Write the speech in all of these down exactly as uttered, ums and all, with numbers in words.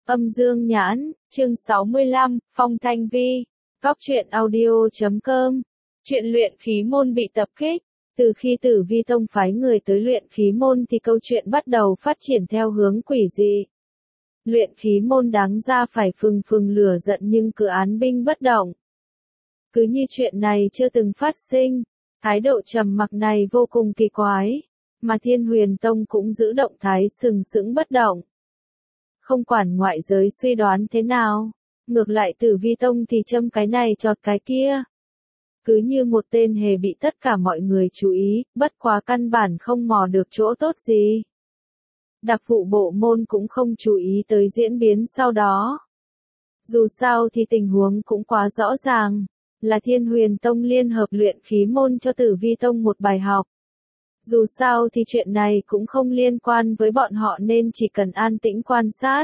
Âm Dương Nhãn, chương sáu mươi lăm, Phong Thanh Vi, Cóc truyện audio chấm com. Chuyện luyện khí môn bị tập kích. Từ khi Tử Vi Tông phái người tới luyện khí môn thì câu chuyện bắt đầu phát triển theo hướng quỷ dị. Luyện khí môn đáng ra phải phừng phừng lửa giận nhưng cứ án binh bất động. Cứ như chuyện này chưa từng phát sinh, thái độ trầm mặc này vô cùng kỳ quái, mà Thiên Huyền Tông cũng giữ động thái sừng sững bất động. Không quản ngoại giới suy đoán thế nào, ngược lại Tử Vi Tông thì châm cái này chọt cái kia. Cứ như một tên hề bị tất cả mọi người chú ý, bất quá căn bản không mò được chỗ tốt gì. Đặc vụ bộ môn cũng không chú ý tới diễn biến sau đó. Dù sao thì tình huống cũng quá rõ ràng, là Thiên Huyền Tông liên hợp luyện khí môn cho Tử Vi Tông một bài học. Dù sao thì chuyện này cũng không liên quan với bọn họ nên chỉ cần an tĩnh quan sát.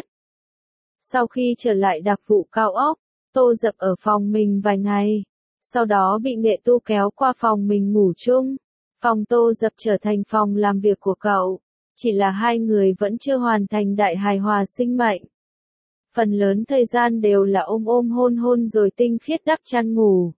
Sau khi trở lại đặc vụ cao ốc, Tô Dập ở phòng mình vài ngày, sau đó bị Nghệ Tu kéo qua phòng mình ngủ chung. Phòng Tô Dập trở thành phòng làm việc của cậu, chỉ là hai người vẫn chưa hoàn thành đại hài hòa sinh mệnh. Phần lớn thời gian đều là ôm ôm hôn hôn rồi tinh khiết đắp chăn ngủ.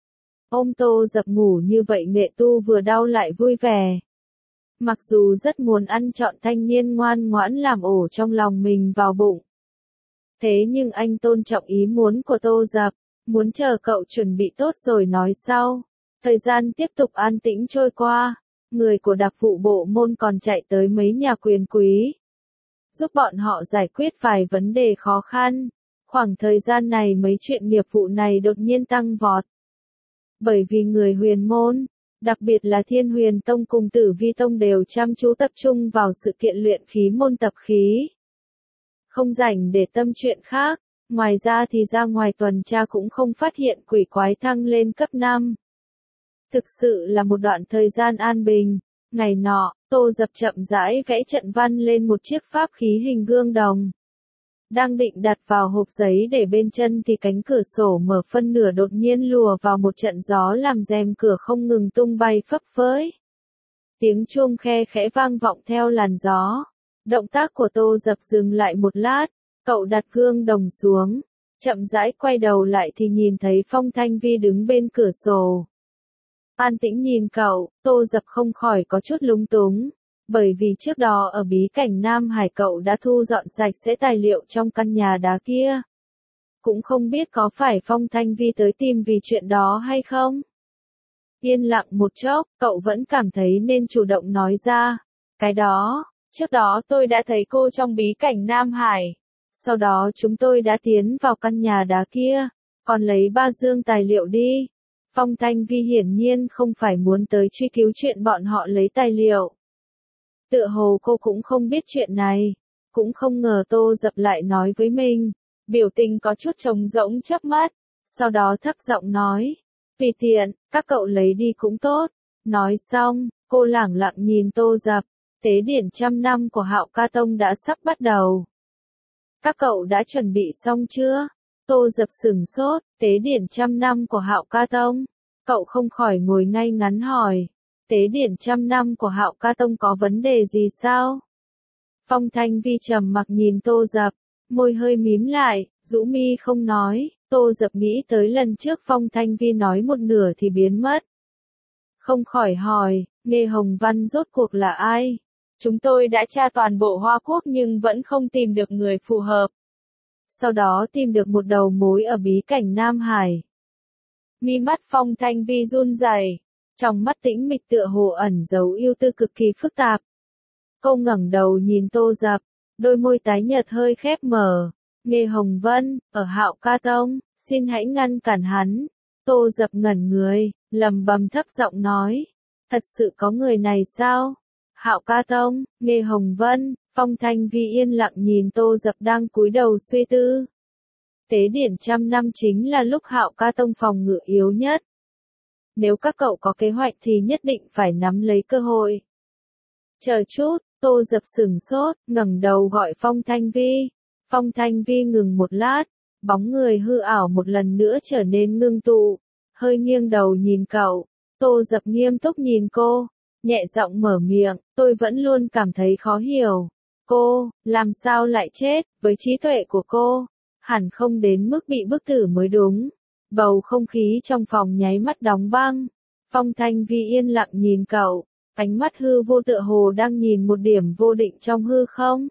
Ôm Tô Dập ngủ như vậy Nghệ Tu vừa đau lại vui vẻ. Mặc dù rất muốn ăn trọn thanh niên ngoan ngoãn làm ổ trong lòng mình vào bụng. Thế nhưng anh tôn trọng ý muốn của Tô Dập, muốn chờ cậu chuẩn bị tốt rồi nói sau. Thời gian tiếp tục an tĩnh trôi qua, người của đặc vụ bộ môn còn chạy tới mấy nhà quyền quý, giúp bọn họ giải quyết vài vấn đề khó khăn. Khoảng thời gian này mấy chuyện nghiệp vụ này đột nhiên tăng vọt. Bởi vì người huyền môn, đặc biệt là Thiên Huyền Tông cùng Tử Vi Tông đều chăm chú tập trung vào sự kiện luyện khí môn tập khí. Không rảnh để tâm chuyện khác, ngoài ra thì ra ngoài tuần tra cũng không phát hiện quỷ quái thăng lên cấp năm. Thực sự là một đoạn thời gian an bình. Ngày nọ, Tô Dập chậm rãi vẽ trận văn lên một chiếc pháp khí hình gương đồng. Đang định đặt vào hộp giấy để bên chân thì cánh cửa sổ mở phân nửa đột nhiên lùa vào một trận gió làm rèm cửa không ngừng tung bay phấp phới. Tiếng chuông khe khẽ vang vọng theo làn gió. Động tác của Tô Dập dừng lại một lát, cậu đặt gương đồng xuống, chậm rãi quay đầu lại thì nhìn thấy Phong Thanh Vi đứng bên cửa sổ. An tĩnh nhìn cậu, Tô Dập không khỏi có chút lúng túng, bởi vì trước đó ở bí cảnh Nam Hải cậu đã thu dọn sạch sẽ tài liệu trong căn nhà đá kia. Cũng không biết có phải Phong Thanh Vi tới tìm vì chuyện đó hay không? Yên lặng một chốc, cậu vẫn cảm thấy nên chủ động nói ra. Cái đó, trước đó tôi đã thấy cô trong bí cảnh Nam Hải. Sau đó chúng tôi đã tiến vào căn nhà đá kia, còn lấy ba dương tài liệu đi. Phong Thanh Vi hiển nhiên không phải muốn tới truy cứu chuyện bọn họ lấy tài liệu. Tựa hồ cô cũng không biết chuyện này, cũng không ngờ Tô Dập lại nói với mình, biểu tình có chút trống rỗng chớp mắt, sau đó thấp giọng nói, tùy tiện, các cậu lấy đi cũng tốt. Nói xong, cô lẳng lặng nhìn Tô Dập, tế điển trăm năm của Hạo Ca Tông đã sắp bắt đầu. Các cậu đã chuẩn bị xong chưa? Tô Dập sửng sốt, tế điển trăm năm của Hạo Ca Tông. Cậu không khỏi ngồi ngay ngắn hỏi, tế điển trăm năm của Hạo Ca Tông có vấn đề gì sao? Phong Thanh Vi trầm mặc nhìn Tô Dập, môi hơi mím lại, rũ mi không nói. Tô Dập nghĩ tới lần trước Phong Thanh Vi nói một nửa thì biến mất. Không khỏi hỏi, Nghê Hồng Văn rốt cuộc là ai? Chúng tôi đã tra toàn bộ Hoa Quốc nhưng vẫn không tìm được người phù hợp. Sau đó tìm được một đầu mối ở bí cảnh Nam Hải. Mi mắt Phong Thanh Vi run rẩy, trong mắt tĩnh mịch tựa hồ ẩn giấu ưu tư cực kỳ phức tạp. Cô ngẩng đầu nhìn Tô Dập, đôi môi tái nhợt hơi khép mở. Nghê Hồng Vân, ở Hạo Ca Tông, xin hãy ngăn cản hắn. Tô Dập ngẩn người, lầm bầm thấp giọng nói, thật sự có người này sao? Hạo Ca Tông, Nghê Hồng Vân. Phong Thanh Vi yên lặng nhìn Tô Dập đang cúi đầu suy tư. Tế điển trăm năm chính là lúc Hạo Ca Tông phòng ngự yếu nhất. Nếu các cậu có kế hoạch thì nhất định phải nắm lấy cơ hội. Chờ chút, Tô Dập sửng sốt, ngẩng đầu gọi Phong Thanh Vi. Phong Thanh Vi ngừng một lát, bóng người hư ảo một lần nữa trở nên ngưng tụ, hơi nghiêng đầu nhìn cậu. Tô Dập nghiêm túc nhìn cô, nhẹ giọng mở miệng, tôi vẫn luôn cảm thấy khó hiểu. cô, làm sao lại chết, với trí tuệ của cô, hẳn không đến mức bị bức tử mới đúng. Bầu không khí trong phòng nháy mắt đóng băng. Phong Thanh Vi yên lặng nhìn cậu, ánh mắt hư vô tựa hồ đang nhìn một điểm vô định trong hư không.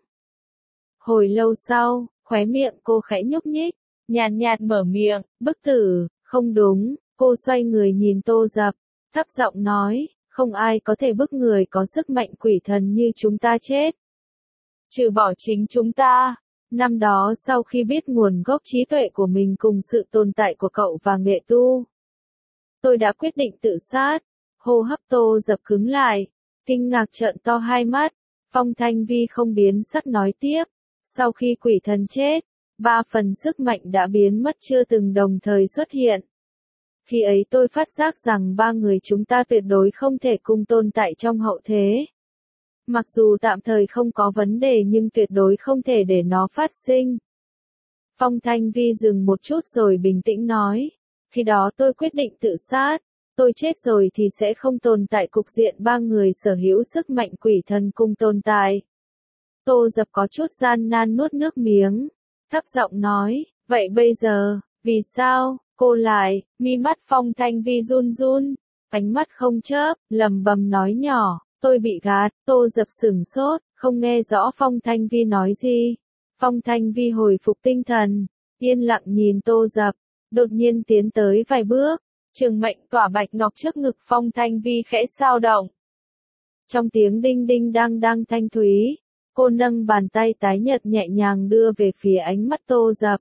Hồi lâu sau, khóe miệng cô khẽ nhúc nhích, nhàn nhạt mở miệng, bức tử, không đúng, cô xoay người nhìn Tô Dập, thấp giọng nói, không ai có thể bức người có sức mạnh quỷ thần như chúng ta chết. Trừ bỏ chính chúng ta. Năm đó sau khi biết nguồn gốc trí tuệ của mình cùng sự tồn tại của cậu và Nghệ Tu, tôi đã quyết định tự sát. Hô hấp Tô Dập cứng lại, kinh ngạc trợn to hai mắt. Phong Thanh Vi không biến sắc nói tiếp, sau khi quỷ thần chết, ba phần sức mạnh đã biến mất chưa từng đồng thời xuất hiện. Khi ấy tôi phát giác rằng ba người chúng ta tuyệt đối không thể cùng tồn tại trong hậu thế. Mặc dù tạm thời không có vấn đề nhưng tuyệt đối không thể để nó phát sinh. Phong Thanh Vi dừng một chút rồi bình tĩnh nói, khi đó tôi quyết định tự sát, tôi chết rồi thì sẽ không tồn tại cục diện ba người sở hữu sức mạnh quỷ thần cùng tồn tại. Tô Dập có chút gian nan nuốt nước miếng, thấp giọng nói, vậy bây giờ, vì sao, cô lại, mi mắt Phong Thanh Vi run run, ánh mắt không chớp, lầm bầm nói nhỏ. Tôi bị gạt. Tô Dập sửng sốt, không nghe rõ Phong Thanh Vi nói gì. Phong Thanh Vi hồi phục tinh thần, yên lặng nhìn Tô Dập, đột nhiên tiến tới vài bước, trường mệnh tỏa bạch ngọc trước ngực Phong Thanh Vi khẽ sao động. Trong tiếng đinh đinh đang đang thanh thúy, cô nâng bàn tay tái nhợt nhẹ nhàng đưa về phía ánh mắt Tô Dập.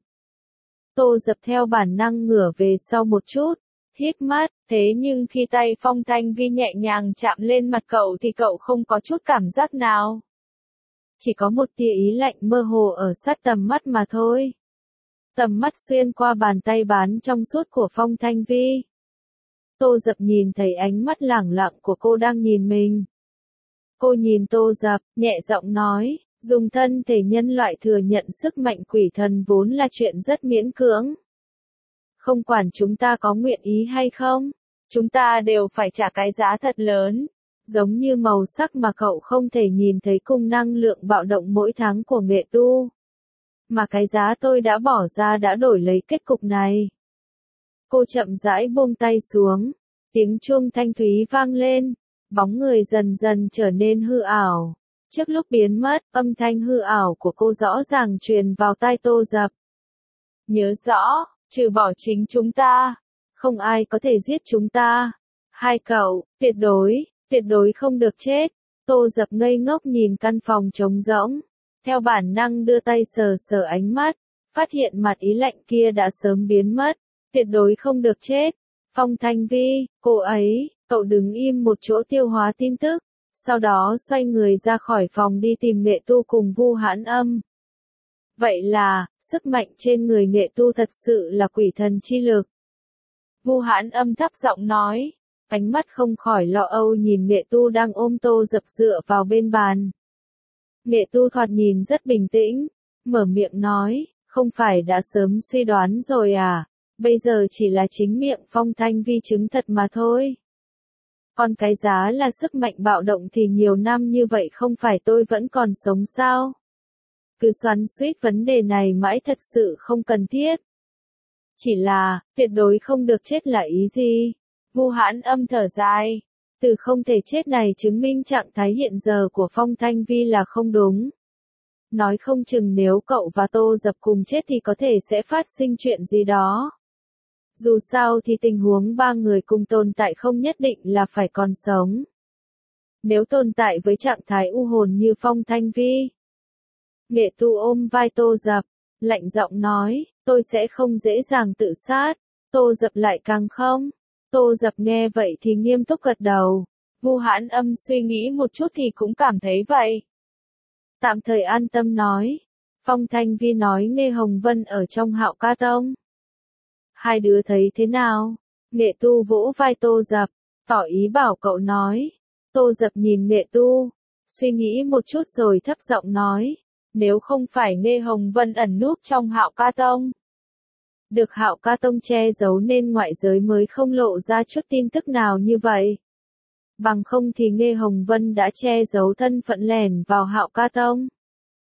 Tô Dập theo bản năng ngửa về sau một chút, hít mắt, thế nhưng khi tay Phong Thanh Vi nhẹ nhàng chạm lên mặt cậu thì cậu không có chút cảm giác nào. Chỉ có một tia ý lạnh mơ hồ ở sát tầm mắt mà thôi. Tầm mắt xuyên qua bàn tay bán trong suốt của Phong Thanh Vi. Tô Dập nhìn thấy ánh mắt lẳng lặng của cô đang nhìn mình. Cô nhìn Tô Dập, nhẹ giọng nói, dùng thân thể nhân loại thừa nhận sức mạnh quỷ thần vốn là chuyện rất miễn cưỡng. Không quản chúng ta có nguyện ý hay không, chúng ta đều phải trả cái giá thật lớn. Giống như màu sắc mà cậu không thể nhìn thấy cùng năng lượng bạo động mỗi tháng của Nghệ Tu. Mà cái giá tôi đã bỏ ra đã đổi lấy kết cục này. Cô chậm rãi buông tay xuống, tiếng chuông thanh thúy vang lên, bóng người dần dần trở nên hư ảo. Trước lúc biến mất, âm thanh hư ảo của cô rõ ràng truyền vào tai Tô Dập. Nhớ rõ, trừ bỏ chính chúng ta, không ai có thể giết chúng ta. Hai cậu, tuyệt đối, tuyệt đối không được chết. Tô Dập ngây ngốc nhìn căn phòng trống rỗng, theo bản năng đưa tay sờ sờ ánh mắt, phát hiện mặt ý lạnh kia đã sớm biến mất. Tuyệt đối không được chết. Phong Thanh Vi, cô ấy, cậu đứng im một chỗ tiêu hóa tin tức, sau đó xoay người ra khỏi phòng đi tìm Nghệ Tu cùng Vu Hãn Âm. Vậy là, sức mạnh trên người Nghệ Tu thật sự là quỷ thần chi lực. Vu Hãn Âm thấp giọng nói, ánh mắt không khỏi lo âu nhìn Nghệ Tu đang ôm Tô Dập dựa vào bên bàn. Nghệ Tu thoạt nhìn rất bình tĩnh, mở miệng nói, không phải đã sớm suy đoán rồi à, bây giờ chỉ là chính miệng Phong Thanh Vi chứng thật mà thôi. Còn cái giá là sức mạnh bạo động thì nhiều năm như vậy không phải tôi vẫn còn sống sao? Cứ xoắn xuýt vấn đề này mãi thật sự không cần thiết. Chỉ là, tuyệt đối không được chết là ý gì? Vu Hãn Âm thở dài. Từ không thể chết này chứng minh trạng thái hiện giờ của Phong Thanh Vi là không đúng. Nói không chừng nếu cậu và Tô Dập cùng chết thì có thể sẽ phát sinh chuyện gì đó. Dù sao thì tình huống ba người cùng tồn tại không nhất định là phải còn sống. Nếu tồn tại với trạng thái u hồn như Phong Thanh Vi. Nghệ Tu ôm vai Tô Dập, lạnh giọng nói, tôi sẽ không dễ dàng tự sát. Tô Dập lại càng không. Tô Dập nghe vậy thì nghiêm túc gật đầu. Vu Hãn Âm suy nghĩ một chút thì cũng cảm thấy vậy. Tạm thời an tâm nói. Phong Thanh Vi nói Nghe Hồng Vân ở trong Hạo Ca Tông. Hai đứa thấy thế nào? Nghệ Tu vỗ vai Tô Dập, tỏ ý bảo cậu nói. Tô Dập nhìn Nghệ Tu, suy nghĩ một chút rồi thấp giọng nói. Nếu không phải Nghe Hồng Vân ẩn núp trong Hạo Ca Tông. Được Hạo Ca Tông che giấu nên ngoại giới mới không lộ ra chút tin tức nào như vậy. Bằng không thì Nghe Hồng Vân đã che giấu thân phận lẻn vào Hạo Ca Tông.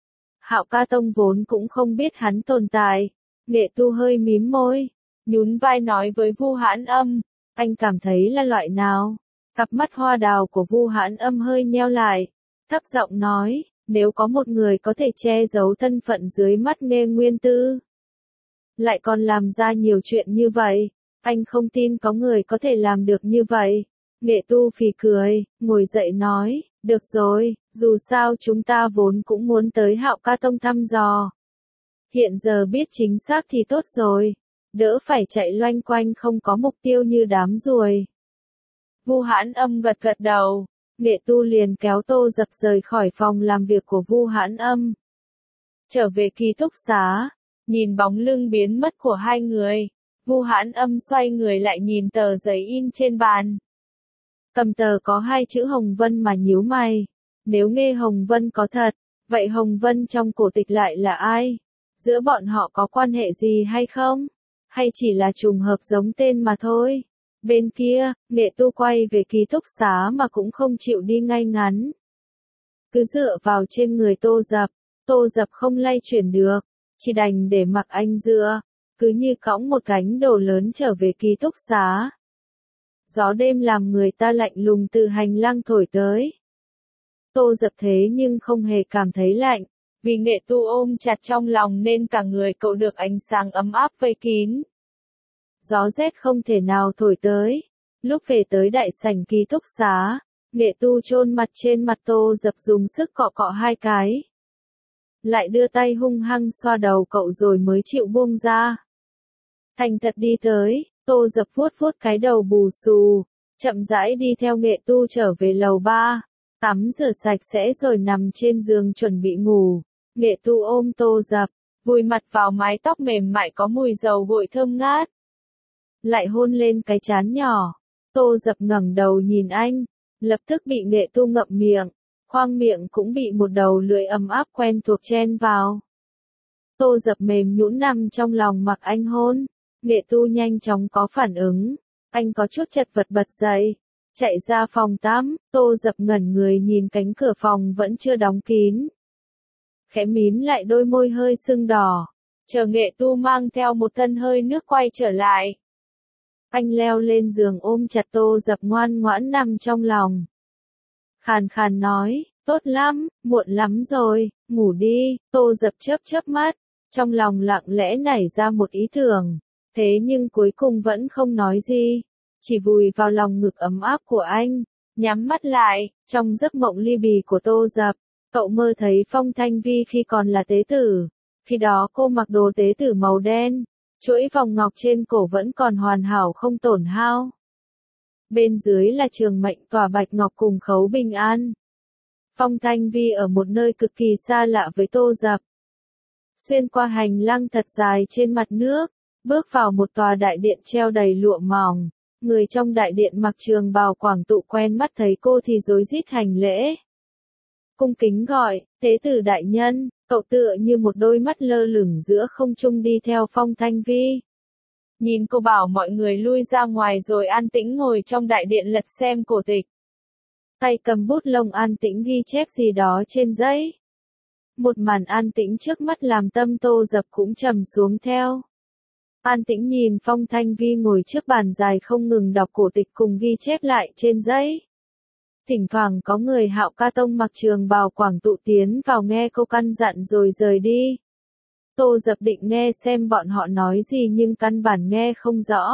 Hạo Ca Tông vốn cũng không biết hắn tồn tại. Nghệ Tu hơi mím môi, nhún vai nói với Vu Hãn Âm, anh cảm thấy là loại nào? Cặp mắt hoa đào của Vu Hãn Âm hơi nheo lại, thấp giọng nói, nếu có một người có thể che giấu thân phận dưới mắt Nghê Nguyên Tư, lại còn làm ra nhiều chuyện như vậy, anh không tin có người có thể làm được như vậy. Nghệ Tu phì cười, ngồi dậy nói, được rồi, dù sao chúng ta vốn cũng muốn tới Hạo Ca Tông thăm dò. Hiện giờ biết chính xác thì tốt rồi, đỡ phải chạy loanh quanh không có mục tiêu như đám ruồi. Vu Hãn Âm gật gật đầu, Nghệ Tu liền kéo Tô Dập rời khỏi phòng làm việc của Vu Hãn Âm. Trở về ký túc xá, nhìn bóng lưng biến mất của hai người, Vu Hãn Âm xoay người lại nhìn tờ giấy in trên bàn. Cầm tờ có hai chữ Hồng Vân mà nhíu mày. Nếu Nghê Hồng Vân có thật, vậy Hồng Vân trong cổ tịch lại là ai? Giữa bọn họ có quan hệ gì hay không? Hay chỉ là trùng hợp giống tên mà thôi? Bên kia, Nghệ Tu quay về ký túc xá mà cũng không chịu đi ngay ngắn. Cứ dựa vào trên người Tô Dập, Tô Dập không lay chuyển được, chỉ đành để mặc anh dựa, cứ như cõng một gánh đồ lớn trở về ký túc xá. Gió đêm làm người ta lạnh lùng từ hành lang thổi tới. Tô Dập thế nhưng không hề cảm thấy lạnh, vì Nghệ Tu ôm chặt trong lòng nên cả người cậu được ánh sáng ấm áp vây kín. Gió rét không thể nào thổi tới. Lúc về tới đại sảnh ký túc xá, Nghệ Tu chôn mặt trên mặt Tô Dập dùng sức cọ cọ hai cái. Lại đưa tay hung hăng xoa đầu cậu rồi mới chịu buông ra. Thành thật đi tới, Tô Dập vuốt vuốt cái đầu bù xù, chậm rãi đi theo Nghệ Tu trở về lầu ba, tắm rửa sạch sẽ rồi nằm trên giường chuẩn bị ngủ. Nghệ Tu ôm Tô Dập, vùi mặt vào mái tóc mềm mại có mùi dầu gội thơm ngát. Lại hôn lên cái trán nhỏ. Tô Dập ngẩng đầu nhìn anh, lập tức bị Nghệ Tu ngậm miệng, khoang miệng cũng bị một đầu lưỡi ấm áp quen thuộc chen vào. Tô Dập mềm nhũn nằm trong lòng mặc anh hôn. Nghệ Tu nhanh chóng có phản ứng, anh có chút chật vật bật dậy, chạy ra phòng tắm. Tô Dập ngẩn người nhìn cánh cửa phòng vẫn chưa đóng kín, khẽ mím lại đôi môi hơi sưng đỏ, chờ Nghệ Tu mang theo một thân hơi nước quay trở lại. Anh leo lên giường ôm chặt Tô Dập ngoan ngoãn nằm trong lòng. Khàn khàn nói, tốt lắm, muộn lắm rồi, ngủ đi. Tô Dập chớp chớp mắt, trong lòng lặng lẽ nảy ra một ý tưởng, thế nhưng cuối cùng vẫn không nói gì, chỉ vùi vào lòng ngực ấm áp của anh, nhắm mắt lại. Trong giấc mộng ly bì của Tô Dập, cậu mơ thấy Phong Thanh Vi khi còn là tế tử, khi đó cô mặc đồ tế tử màu đen, chuỗi vòng ngọc trên cổ vẫn còn hoàn hảo không tổn hao. Bên dưới là trường mệnh tỏa bạch ngọc cùng khấu bình an. Phong Thanh Vi ở một nơi cực kỳ xa lạ với Tô Dập. Xuyên qua hành lang thật dài trên mặt nước, bước vào một tòa đại điện treo đầy lụa mỏng. Người trong đại điện mặc trường bào quảng tụ quen mắt thấy cô thì rối rít hành lễ. Cung kính gọi, tế tử đại nhân. Cậu tựa như một đôi mắt lơ lửng giữa không trung đi theo Phong Thanh Vi. Nhìn cô bảo mọi người lui ra ngoài rồi an tĩnh ngồi trong đại điện lật xem cổ tịch. Tay cầm bút lông an tĩnh ghi chép gì đó trên giấy. Một màn an tĩnh trước mắt làm tâm Tô Dập cũng trầm xuống theo. An tĩnh nhìn Phong Thanh Vi ngồi trước bàn dài không ngừng đọc cổ tịch cùng ghi chép lại trên giấy. Thỉnh thoảng có người Hạo Ca Tông mặc trường bào quảng tụ tiến vào nghe cô căn dặn rồi rời đi. Tô Dập định nghe xem bọn họ nói gì nhưng căn bản nghe không rõ.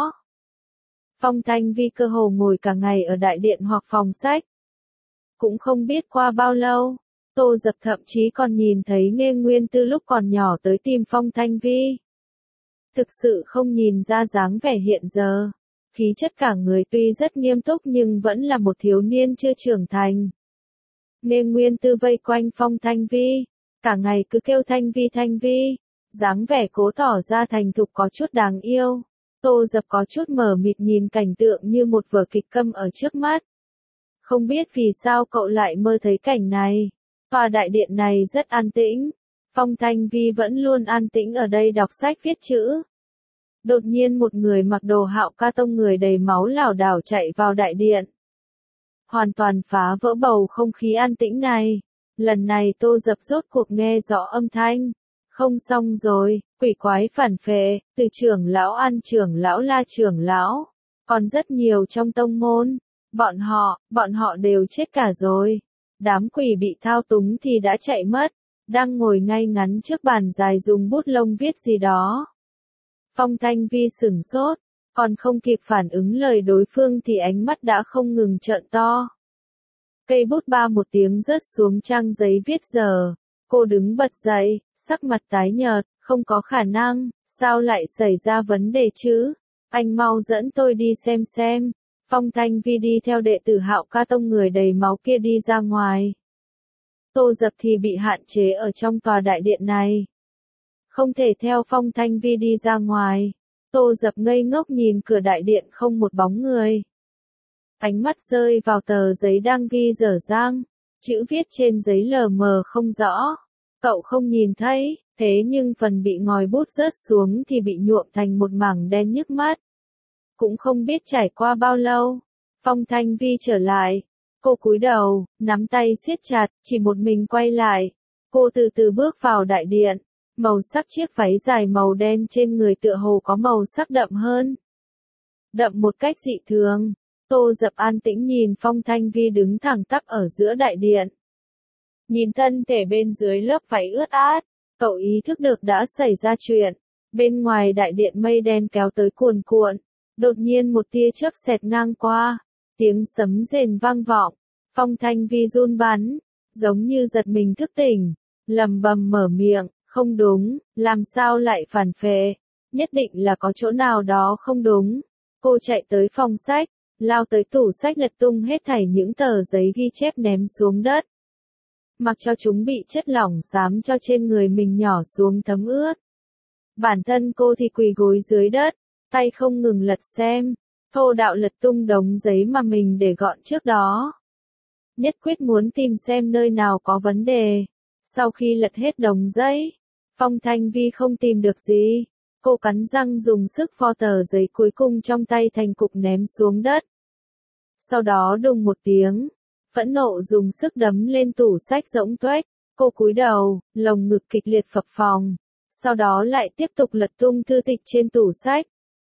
Phong Thanh Vi cơ hồ ngồi cả ngày ở đại điện hoặc phòng sách. Cũng không biết qua bao lâu, Tô Dập thậm chí còn nhìn thấy Nghê Nguyên Tư lúc còn nhỏ tới tìm Phong Thanh Vi. Thực sự không nhìn ra dáng vẻ hiện giờ. Khí chất cả người tuy rất nghiêm túc nhưng vẫn là một thiếu niên chưa trưởng thành. Nghê Nguyên Tư vây quanh Phong Thanh Vi, cả ngày cứ kêu Thanh Vi Thanh Vi, dáng vẻ cố tỏ ra thành thục có chút đáng yêu. Tô Dập có chút mờ mịt nhìn cảnh tượng như một vở kịch câm ở trước mắt. Không biết vì sao cậu lại mơ thấy cảnh này. Tòa đại điện này rất an tĩnh. Phong Thanh Vi vẫn luôn an tĩnh ở đây đọc sách viết chữ. Đột nhiên một người mặc đồ Hạo Ca Tông người đầy máu lảo đảo chạy vào đại điện. Hoàn toàn phá vỡ bầu không khí an tĩnh này. Lần này Tô Dập rốt cuộc nghe rõ âm thanh. Không xong rồi, quỷ quái phản phệ, từ trưởng lão An trưởng lão La trưởng lão, còn rất nhiều trong tông môn. Bọn họ, bọn họ đều chết cả rồi. Đám quỷ bị thao túng thì đã chạy mất, đang ngồi ngay ngắn trước bàn dài dùng bút lông viết gì đó. Phong Thanh Vi sửng sốt, còn không kịp phản ứng lời đối phương thì ánh mắt đã không ngừng trợn to. Cây bút ba một tiếng rớt xuống trang giấy viết giờ. Cô đứng bật dậy, sắc mặt tái nhợt, không có khả năng, sao lại xảy ra vấn đề chứ? Anh mau dẫn tôi đi xem xem. Phong Thanh Vi đi theo đệ tử Hạo Ca tông người đầy máu kia đi ra ngoài. Tô Dập thì bị hạn chế ở trong tòa đại điện này. Không thể theo Phong Thanh Vi đi ra ngoài. Tô Dập ngây ngốc nhìn cửa đại điện không một bóng người. Ánh mắt rơi vào tờ giấy đang ghi dở dang. Chữ viết trên giấy lờ mờ không rõ. Cậu không nhìn thấy, thế nhưng phần bị ngòi bút rớt xuống thì bị nhuộm thành một mảng đen nhức mắt. Cũng không biết trải qua bao lâu, Phong Thanh Vi trở lại. Cô cúi đầu, nắm tay siết chặt, chỉ một mình quay lại. Cô từ từ bước vào đại điện. Màu sắc chiếc váy dài màu đen trên người tựa hồ có màu sắc đậm hơn. Đậm một cách dị thường. Tô Dập an tĩnh nhìn Phong Thanh Vi đứng thẳng tắp ở giữa đại điện. Nhìn thân thể bên dưới lớp váy ướt át, cậu ý thức được đã xảy ra chuyện. Bên ngoài đại điện mây đen kéo tới cuồn cuộn. Đột nhiên một tia chớp xẹt ngang qua. Tiếng sấm rền vang vọng. Phong Thanh Vi run bắn. Giống như giật mình thức tỉnh. Lầm bầm mở miệng. Không đúng, làm sao lại phản phệ? Nhất định là có chỗ nào đó không đúng. Cô chạy tới phòng sách. Lao tới tủ sách lật tung hết thảy những tờ giấy ghi chép ném xuống đất. Mặc cho chúng bị chất lỏng xám cho trên người mình nhỏ xuống thấm ướt. Bản thân cô thì quỳ gối dưới đất, tay không ngừng lật xem, thô đạo lật tung đống giấy mà mình để gọn trước đó. Nhất quyết muốn tìm xem nơi nào có vấn đề. Sau khi lật hết đống giấy, Phong Thanh Vi không tìm được gì. Cô cắn răng dùng sức vo tờ giấy cuối cùng trong tay thành cục ném xuống đất. Sau đó đùng một tiếng, phẫn nộ dùng sức đấm lên tủ sách rỗng tuếch. Cô cúi đầu, lồng ngực kịch liệt phập phồng. Sau đó lại tiếp tục lật tung thư tịch trên tủ sách.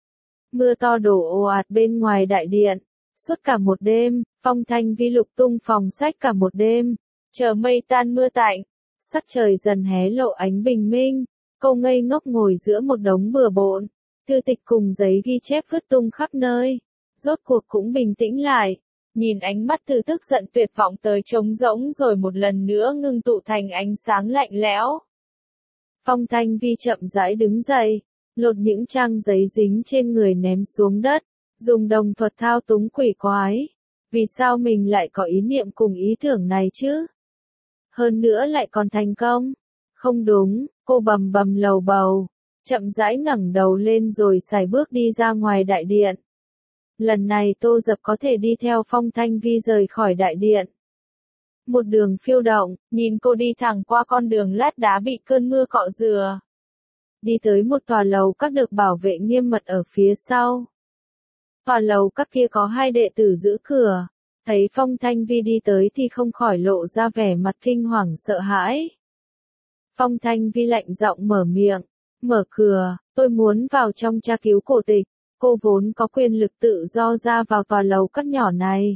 Mưa to đổ ồ ạt bên ngoài đại điện. Suốt cả một đêm, Phong Thanh Vi lục tung phòng sách cả một đêm. Chờ mây tan mưa tạnh, sắc trời dần hé lộ ánh bình minh. Cô ngây ngốc ngồi giữa một đống bừa bộn. Thư tịch cùng giấy ghi chép vứt tung khắp nơi. Rốt cuộc cũng bình tĩnh lại. Nhìn ánh mắt Thư tức giận tuyệt vọng tới trống rỗng rồi một lần nữa ngưng tụ thành ánh sáng lạnh lẽo. Phong Thanh Vi chậm rãi đứng dậy, lột những trang giấy dính trên người ném xuống đất, dùng đồng thuật thao túng quỷ quái. Vì sao mình lại có ý niệm cùng ý tưởng này chứ? Hơn nữa lại còn thành công. Không đúng, cô bầm bầm lầu bầu, chậm rãi ngẩng đầu lên rồi sải bước đi ra ngoài đại điện. Lần này Tô Dập có thể đi theo Phong Thanh Vi rời khỏi đại điện. Một đường phiêu động, nhìn cô đi thẳng qua con đường lát đá bị cơn mưa cọ rửa. Đi tới một tòa lầu các được bảo vệ nghiêm mật ở phía sau. Tòa lầu các kia có hai đệ tử giữ cửa. Thấy Phong Thanh Vi đi tới thì không khỏi lộ ra vẻ mặt kinh hoàng sợ hãi. Phong Thanh Vi lạnh giọng mở miệng. Mở cửa, tôi muốn vào trong tra cứu cổ tịch. Cô vốn có quyền lực tự do ra vào tòa lầu các nhỏ này.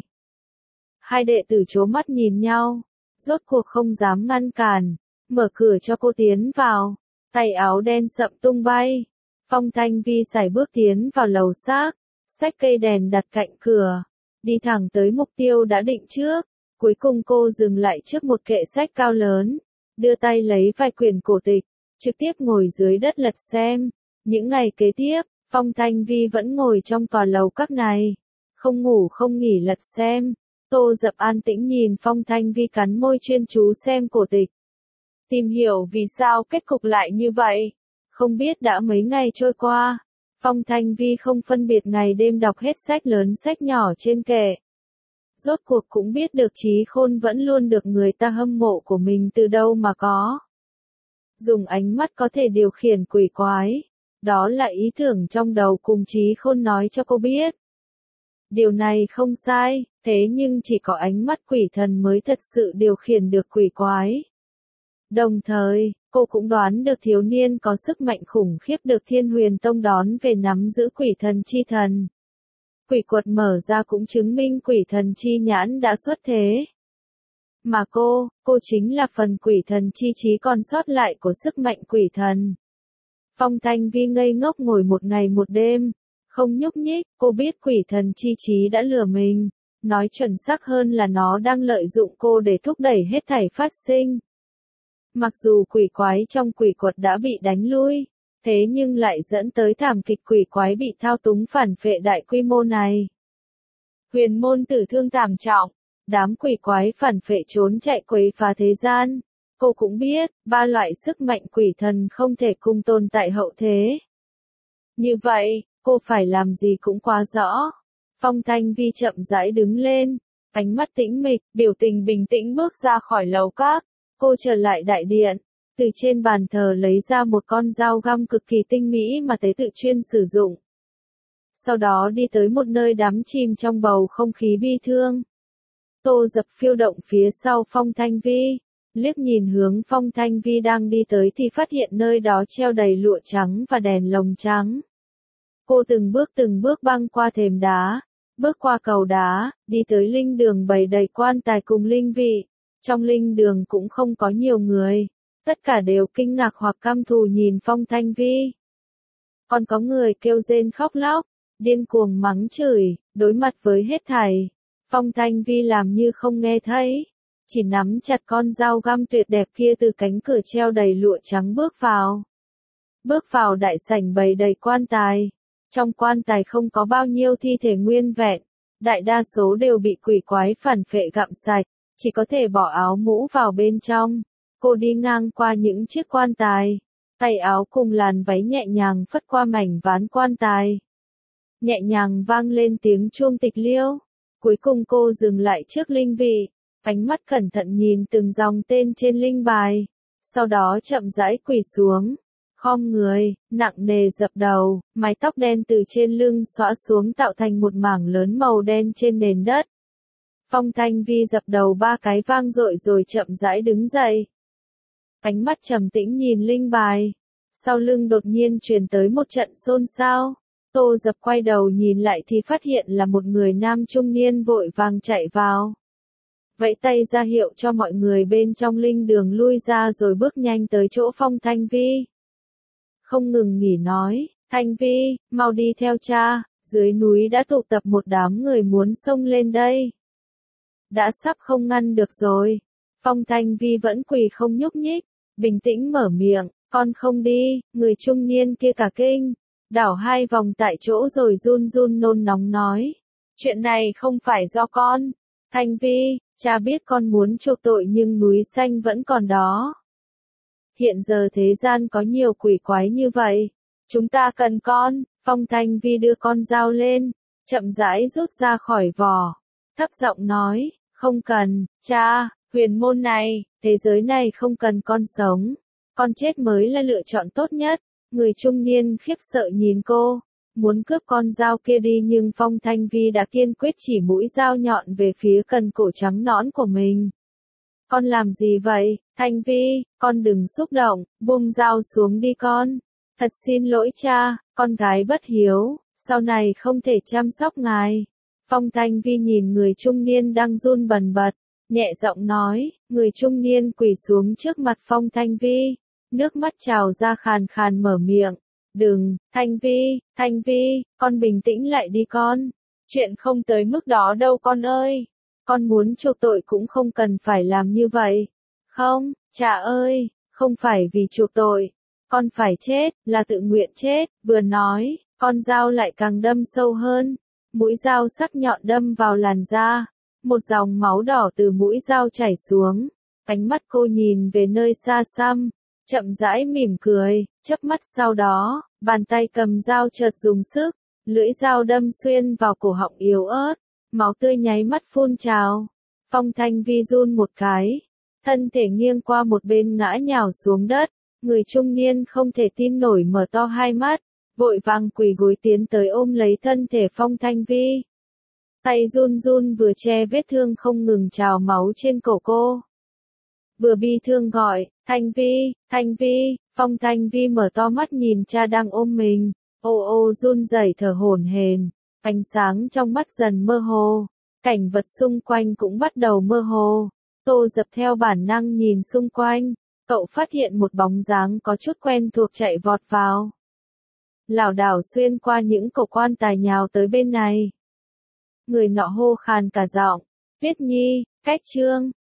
Hai đệ tử trố mắt nhìn nhau, rốt cuộc không dám ngăn cản, mở cửa cho cô tiến vào, tay áo đen sậm tung bay. Phong Thanh Vi sải bước tiến vào lầu xác, xách cây đèn đặt cạnh cửa, đi thẳng tới mục tiêu đã định trước. Cuối cùng cô dừng lại trước một kệ sách cao lớn, đưa tay lấy vài quyển cổ tịch, trực tiếp ngồi dưới đất lật xem. Những ngày kế tiếp, Phong Thanh Vi vẫn ngồi trong tòa lầu các này, không ngủ không nghỉ lật xem. Tô Dập an tĩnh nhìn Phong Thanh Vi cắn môi chuyên chú xem cổ tịch. Tìm hiểu vì sao kết cục lại như vậy. Không biết đã mấy ngày trôi qua, Phong Thanh Vi không phân biệt ngày đêm đọc hết sách lớn sách nhỏ trên kệ. Rốt cuộc cũng biết được trí khôn vẫn luôn được người ta hâm mộ của mình từ đâu mà có. Dùng ánh mắt có thể điều khiển quỷ quái. Đó là ý tưởng trong đầu cùng trí khôn nói cho cô biết. Điều này không sai, thế nhưng chỉ có ánh mắt quỷ thần mới thật sự điều khiển được quỷ quái. Đồng thời, cô cũng đoán được thiếu niên có sức mạnh khủng khiếp được Thiên Huyền Tông đón về nắm giữ quỷ thần chi thần. Quỷ quật mở ra cũng chứng minh quỷ thần chi nhãn đã xuất thế. Mà cô, cô chính là phần quỷ thần chi trí còn sót lại của sức mạnh quỷ thần. Phong Thanh Vi ngây ngốc ngồi một ngày một đêm, không nhúc nhích, cô biết quỷ thần chi trí đã lừa mình, nói chuẩn xác hơn là nó đang lợi dụng cô để thúc đẩy hết thảy phát sinh. Mặc dù quỷ quái trong quỷ quật đã bị đánh lui, thế nhưng lại dẫn tới thảm kịch quỷ quái bị thao túng phản phệ đại quy mô này. Huyền môn tử thương thảm trọng, đám quỷ quái phản phệ trốn chạy quấy phá thế gian. Cô cũng biết, ba loại sức mạnh quỷ thần không thể cùng tồn tại hậu thế. Như vậy, cô phải làm gì cũng quá rõ. Phong Thanh Vi chậm rãi đứng lên, ánh mắt tĩnh mịch, biểu tình bình tĩnh bước ra khỏi lầu các. Cô trở lại đại điện, từ trên bàn thờ lấy ra một con dao găm cực kỳ tinh mỹ mà tế tự chuyên sử dụng. Sau đó đi tới một nơi đắm chìm trong bầu không khí bi thương. Tô Dập phiêu động phía sau Phong Thanh Vi, liếc nhìn hướng Phong Thanh Vi đang đi tới thì phát hiện nơi đó treo đầy lụa trắng và đèn lồng trắng. Cô từng bước từng bước băng qua thềm đá, bước qua cầu đá, đi tới linh đường bày đầy quan tài cùng linh vị. Trong linh đường cũng không có nhiều người, tất cả đều kinh ngạc hoặc căm thù nhìn Phong Thanh Vi. Còn có người kêu rên khóc lóc, điên cuồng mắng chửi, đối mặt với hết thảy. Phong Thanh Vi làm như không nghe thấy, chỉ nắm chặt con dao găm tuyệt đẹp kia từ cánh cửa treo đầy lụa trắng bước vào. Bước vào đại sảnh bày đầy quan tài. Trong quan tài không có bao nhiêu thi thể nguyên vẹn, đại đa số đều bị quỷ quái phản phệ gặm sạch. Chỉ có thể bỏ áo mũ vào bên trong. Cô đi ngang qua những chiếc quan tài. Tay áo cùng làn váy nhẹ nhàng phất qua mảnh ván quan tài. Nhẹ nhàng vang lên tiếng chuông tịch liêu. Cuối cùng cô dừng lại trước linh vị. Ánh mắt cẩn thận nhìn từng dòng tên trên linh bài. Sau đó chậm rãi quỳ xuống. Khom người, nặng nề dập đầu. Mái tóc đen từ trên lưng xõa xuống tạo thành một mảng lớn màu đen trên nền đất. Phong Thanh Vi dập đầu ba cái vang dội rồi chậm rãi đứng dậy. Ánh mắt trầm tĩnh nhìn linh bài. Sau lưng đột nhiên truyền tới một trận xôn xao. Tô Dập quay đầu nhìn lại thì phát hiện là một người nam trung niên vội vàng chạy vào. Vẫy tay ra hiệu cho mọi người bên trong linh đường lui ra rồi bước nhanh tới chỗ Phong Thanh Vi. Không ngừng nghỉ nói, Thanh Vi, mau đi theo cha, dưới núi đã tụ tập một đám người muốn xông lên đây. Đã sắp không ngăn được rồi. Phong Thanh Vi vẫn quỳ không nhúc nhích, bình tĩnh mở miệng, con không đi, người trung niên kia cả kinh, đảo hai vòng tại chỗ rồi run run nôn nóng nói. Chuyện này không phải do con. Thanh Vi, cha biết con muốn chuộc tội nhưng núi xanh vẫn còn đó. Hiện giờ thế gian có nhiều quỷ quái như vậy. Chúng ta cần con. Phong Thanh Vi đưa con dao lên, chậm rãi rút ra khỏi vỏ. Thấp giọng nói, không cần, cha, huyền môn này, thế giới này không cần con sống. Con chết mới là lựa chọn tốt nhất. Người trung niên khiếp sợ nhìn cô, muốn cướp con dao kia đi nhưng Phong Thanh Vi đã kiên quyết chỉ mũi dao nhọn về phía cần cổ trắng nõn của mình. Con làm gì vậy, Thanh Vi, con đừng xúc động, buông dao xuống đi con. Thật xin lỗi cha, con gái bất hiếu, sau này không thể chăm sóc ngài. Phong Thanh Vi nhìn người trung niên đang run bần bật, nhẹ giọng nói, người trung niên quỳ xuống trước mặt Phong Thanh Vi, nước mắt trào ra khàn khàn mở miệng, đừng, Thanh Vi, Thanh Vi, con bình tĩnh lại đi con, chuyện không tới mức đó đâu con ơi, con muốn chuộc tội cũng không cần phải làm như vậy, không, cha ơi, không phải vì chuộc tội, con phải chết, là tự nguyện chết, vừa nói, con dao lại càng đâm sâu hơn. Mũi dao sắc nhọn đâm vào làn da, một dòng máu đỏ từ mũi dao chảy xuống, ánh mắt cô nhìn về nơi xa xăm, chậm rãi mỉm cười, chớp mắt sau đó, bàn tay cầm dao chợt dùng sức, lưỡi dao đâm xuyên vào cổ họng yếu ớt, máu tươi nháy mắt phun trào. Phong Thanh Vi run một cái, thân thể nghiêng qua một bên ngã nhào xuống đất, người trung niên không thể tin nổi mở to hai mắt. Vội vàng quỳ gối tiến tới ôm lấy thân thể Phong Thanh Vi. Tay run run vừa che vết thương không ngừng trào máu trên cổ cô. Vừa bi thương gọi, Thanh Vi, Thanh Vi, Phong Thanh Vi mở to mắt nhìn cha đang ôm mình, ô ô run rẩy thở hổn hển, ánh sáng trong mắt dần mơ hồ, cảnh vật xung quanh cũng bắt đầu mơ hồ. Tô Dập theo bản năng nhìn xung quanh, cậu phát hiện một bóng dáng có chút quen thuộc chạy vọt vào. Lảo đảo xuyên qua những cổ quan tài nhào tới bên này. Người nọ hô khàn cả giọng, Tuyết Nhi, Cách Trương,